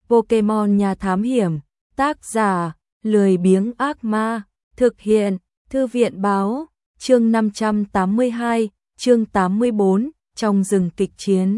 Pokemon Nhà Thám Hiểm, tác giả, lười biếng ác ma, thực hiện, Thư viện Báo, chương 582, chương 84, trong rừng kịch chiến.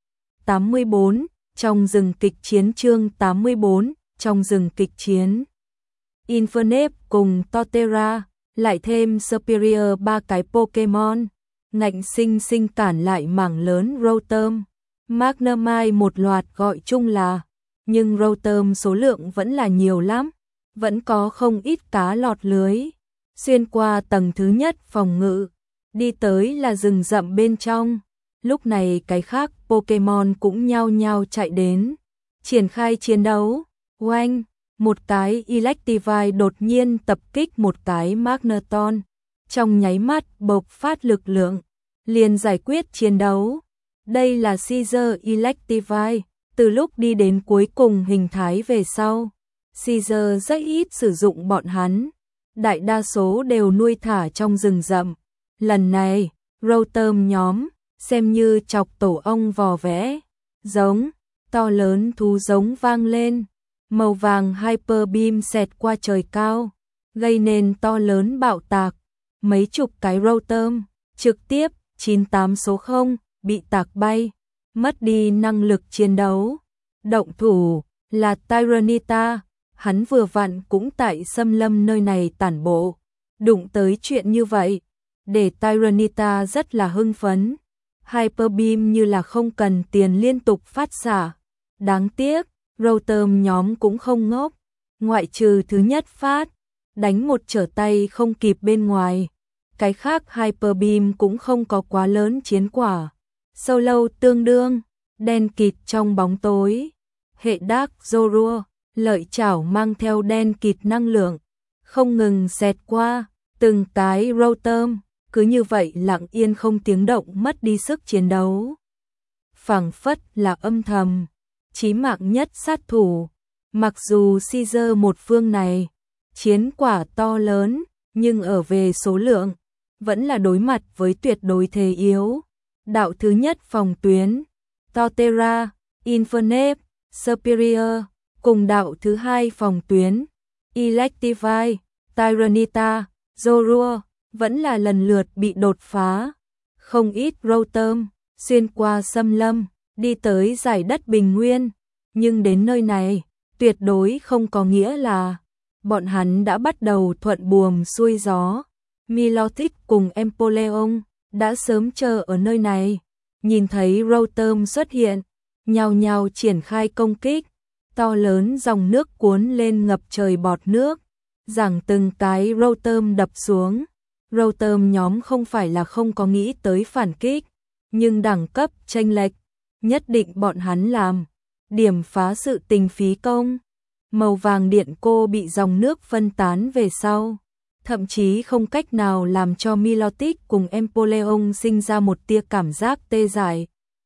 84, trong rừng kịch chiến chương 84, trong rừng kịch chiến. Infernape cùng Torterra, lại thêm Superior 3 cái Pokemon, ngạnh sinh cản lại mảng lớn Rotom. Magnemite một loạt gọi chung là, nhưng Rotom số lượng vẫn là nhiều lắm, vẫn có không ít cá lọt lưới. Xuyên qua tầng thứ nhất phòng ngự, đi tới là rừng rậm bên trong. Lúc này cái khác Pokemon cũng nhao nhao chạy đến, triển khai chiến đấu. Oanh, một cái Electivire đột nhiên tập kích một cái Magneton, trong nháy mắt bộc phát lực lượng, liền giải quyết chiến đấu. Đây là Caesar Electivire, từ lúc đi đến cuối cùng hình thái về sau, Caesar rất ít sử dụng bọn hắn, đại đa số đều nuôi thả trong rừng rậm. Lần này, Rotom nhóm xem như chọc tổ ong vò vẽ, giống to lớn thú giống vang lên, màu vàng Hyper Beam xẹt qua trời cao, gây nên to lớn bạo tạc, mấy chục cái Rotom trực tiếp 98 số 0 bị tạc bay, mất đi năng lực chiến đấu. Động thủ là Tyranitar, hắn vừa vặn cũng tại xâm lâm nơi này tản bộ, đụng tới chuyện như vậy, để Tyranitar rất là hưng phấn. Hyper Beam như là không cần tiền liên tục phát xạ. Đáng tiếc, Rotom nhóm cũng không ngốc, ngoại trừ thứ nhất phát, đánh một trở tay không kịp bên ngoài. Cái khác Hyper Beam cũng không có quá lớn chiến quả. Solo tương đương, đen kịt trong bóng tối. Hệ Dark Zorua, lợi chảo mang theo đen kịt năng lượng, không ngừng xẹt qua, từng cái Rotom, cứ như vậy lặng yên không tiếng động mất đi sức chiến đấu. Phảng phất là âm thầm, chí mạng nhất sát thủ. Mặc dù Caesar một phương này, chiến quả to lớn, nhưng ở về số lượng, vẫn là đối mặt với tuyệt đối thế yếu. Đạo thứ nhất phòng tuyến, Torterra, Infernape, Superior, cùng đạo thứ hai phòng tuyến, Electivire, Tyranitar, Zorua, vẫn là lần lượt bị đột phá. Không ít Rotom xuyên qua xâm lâm, đi tới giải đất bình nguyên, nhưng đến nơi này, tuyệt đối không có nghĩa là bọn hắn đã bắt đầu thuận buồm xuôi gió. Milotic cùng Empoleon đã sớm chờ ở nơi này, nhìn thấy Rotom xuất hiện, nhao nhao triển khai công kích, to lớn dòng nước cuốn lên ngập trời bọt nước, giằng từng cái Rotom đập xuống. Rotom nhóm không phải là không có nghĩ tới phản kích, nhưng đẳng cấp chênh lệch, nhất định bọn hắn làm điểm phá sự tình phí công. Màu vàng điện cô bị dòng nước phân tán về sau, thậm chí không cách nào làm cho Milotic cùng Empoleon sinh ra một tia cảm giác tê dại.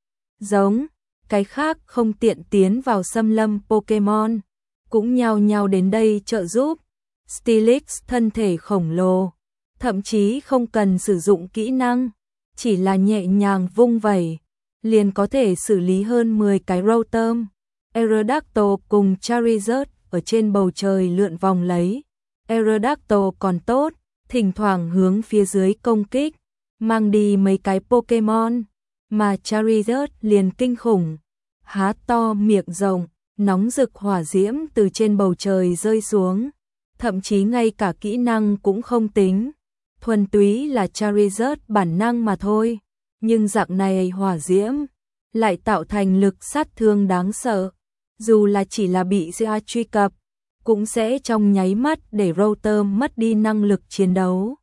Giống, cái khác không tiện tiến vào xâm lâm Pokemon, cũng nhao nhao đến đây trợ giúp. Steelix thân thể khổng lồ, thậm chí không cần sử dụng kỹ năng, chỉ là nhẹ nhàng vung vẩy, liền có thể xử lý hơn 10 cái Rotom. Aerodactyl cùng Charizard ở trên bầu trời lượn vòng lấy. Aerodactyl còn tốt, thỉnh thoảng hướng phía dưới công kích, mang đi mấy cái Pokemon, mà Charizard liền kinh khủng, há to miệng rộng, nóng rực hỏa diễm từ trên bầu trời rơi xuống, thậm chí ngay cả kỹ năng cũng không tính, thuần túy là Charizard bản năng mà thôi, nhưng dạng này hỏa diễm lại tạo thành lực sát thương đáng sợ, dù là chỉ là bị Zia truy cập, cũng sẽ trong nháy mắt để Rotom mất đi năng lực chiến đấu.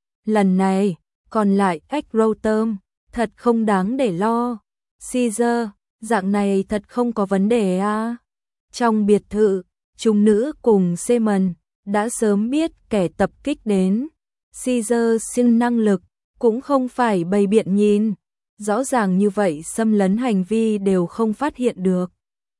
Lần này, còn lại ếch Rotom, thật không đáng để lo. Caesar, dạng này thật không có vấn đề à. Trong biệt thự, chúng nữ cùng Seaman đã sớm biết kẻ tập kích đến. Caesar xin năng lực, cũng không phải bày biện nhìn. Rõ ràng như vậy xâm lấn hành vi đều không phát hiện được.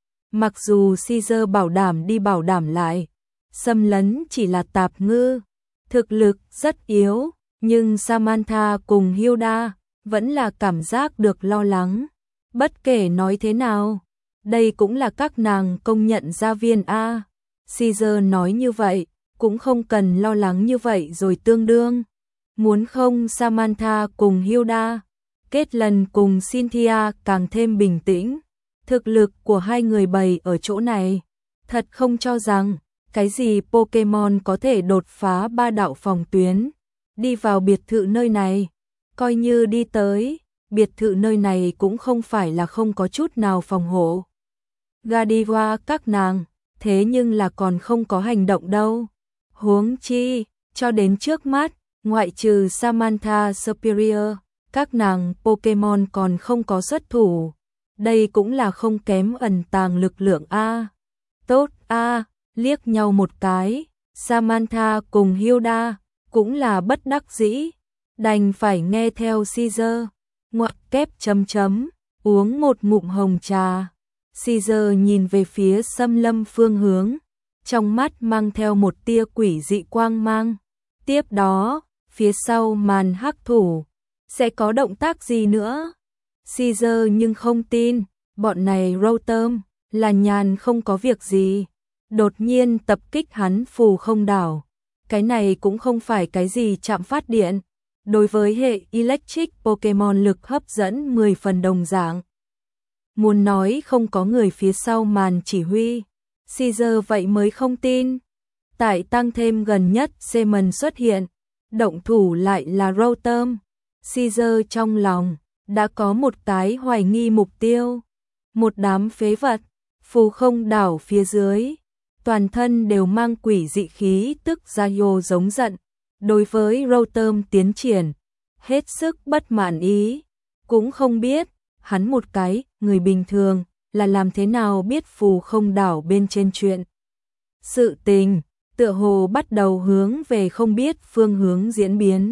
Mặc dù Caesar bảo đảm đi bảo đảm lại, xâm lấn chỉ là tạp ngư, thực lực rất yếu, nhưng Samantha cùng Hilda vẫn là cảm giác được lo lắng. Bất kể nói thế nào, Đây cũng là các nàng công nhận gia viên A. Caesar nói như vậy, cũng không cần lo lắng như vậy rồi tương đương. Muốn không Samantha cùng Hilda, Caitlin cùng Cynthia càng thêm bình tĩnh. Thực lực của hai người bày ở chỗ này, thật không cho rằng cái gì Pokemon có thể đột phá 3 đạo phòng tuyến, đi vào biệt thự nơi này. Coi như đi tới, biệt thự nơi này cũng không phải là không có chút nào phòng hộ. Godiva các nàng, thế nhưng là còn không có hành động đâu. Huống chi, cho đến trước mắt, ngoại trừ Samantha Superior, các nàng Pokemon còn không có xuất thủ. Đây cũng là không kém ẩn tàng lực lượng A. Tốt A, liếc nhau một cái, Samantha cùng Hilda cũng là bất đắc dĩ, đành phải nghe theo Caesar. Ngoặc kép chấm chấm, uống một ngụm hồng trà. Caesar nhìn về phía Xâm Lâm phương hướng, trong mắt mang theo một tia quỷ dị quang mang. Tiếp đó, phía sau màn hắc thủ, sẽ có động tác gì nữa? Caesar nhưng không tin, bọn này Rotom là nhàn không có việc gì. Đột nhiên tập kích hắn phù không đảo. Cái này cũng không phải cái gì chạm phát điện. Đối với hệ Electric Pokemon lực hấp dẫn 10 phần đồng dạng. Muốn nói không có người phía sau màn chỉ huy, Caesar vậy mới không tin. Tại tăng thêm gần nhất Seaman xuất hiện, động thủ lại là Rotom. Caesar trong lòng đã có một cái hoài nghi mục tiêu. Một đám phế vật, phù không đảo phía dưới, toàn thân đều mang quỷ dị khí tức Zayo giống giận. Đối với Rotom tiến triển, hết sức bất mãn ý, cũng không biết, hắn một cái, người bình thường, là làm thế nào biết phù không đảo bên trên chuyện. Sự tình, tựa hồ bắt đầu hướng về không biết phương hướng diễn biến.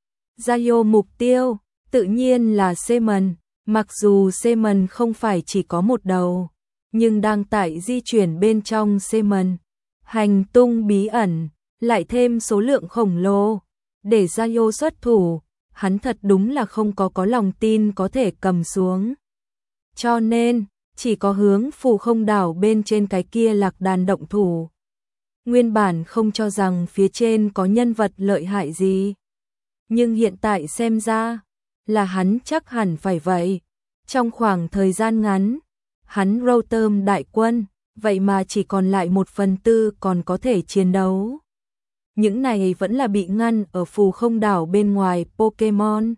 Zayo mục tiêu, tự nhiên là Seaman, mặc dù Seaman không phải chỉ có một đầu, nhưng đang tại di chuyển bên trong Seaman. Hành tung bí ẩn, lại thêm số lượng khổng lồ, để Zayo xuất thủ, hắn thật đúng là không có lòng tin có thể cầm xuống. Cho nên, chỉ có hướng phù không đảo bên trên cái kia lạc đàn động thủ. Nguyên bản không cho rằng phía trên có nhân vật lợi hại gì. Nhưng hiện tại xem ra, là hắn chắc hẳn phải vậy. Trong khoảng thời gian ngắn, hắn Rotom đại quân, vậy mà chỉ còn lại 1/4 còn có thể chiến đấu. Những này vẫn là bị ngăn ở phù không đảo bên ngoài Pokemon.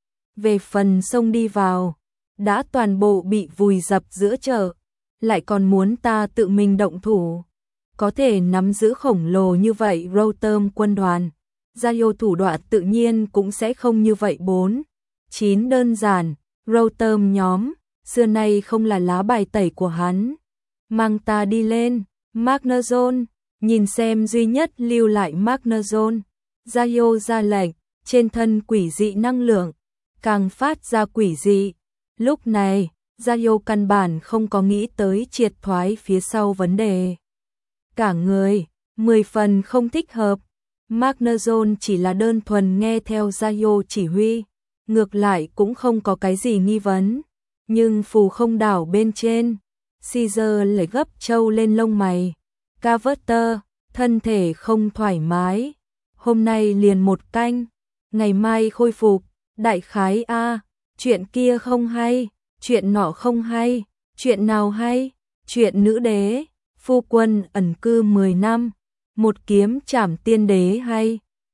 Về phần sông đi vào, đã toàn bộ bị vùi dập giữa chợ, lại còn muốn ta tự mình động thủ. Có thể nắm giữ khổng lồ như vậy Rotom quân đoàn, Zayo thủ đoạn tự nhiên cũng sẽ không như vậy 4-9 đơn giản. Rotom nhóm, xưa nay không là lá bài tẩy của hắn. Mang ta đi lên, Magnezone, nhìn xem duy nhất lưu lại Magnezone. Zayo ra lệnh, trên thân quỷ dị năng lượng, càng phát ra quỷ dị. Lúc này, Zayo căn bản không có nghĩ tới triệt thoái phía sau vấn đề. Cả người, 10 phần không thích hợp. Magnezone chỉ là đơn thuần nghe theo Zayo chỉ huy, ngược lại cũng không có cái gì nghi vấn. Nhưng phù không đảo bên trên, Caesar lại gấp trâu lên lông mày. Carver, thân thể không thoải mái. Hôm nay liền 1 canh, ngày mai khôi phục. Đại khái A, chuyện kia không hay, chuyện nọ không hay, chuyện nào hay, chuyện nữ đế, phu quân ẩn cư 10 năm, một kiếm trảm tiên đế hay.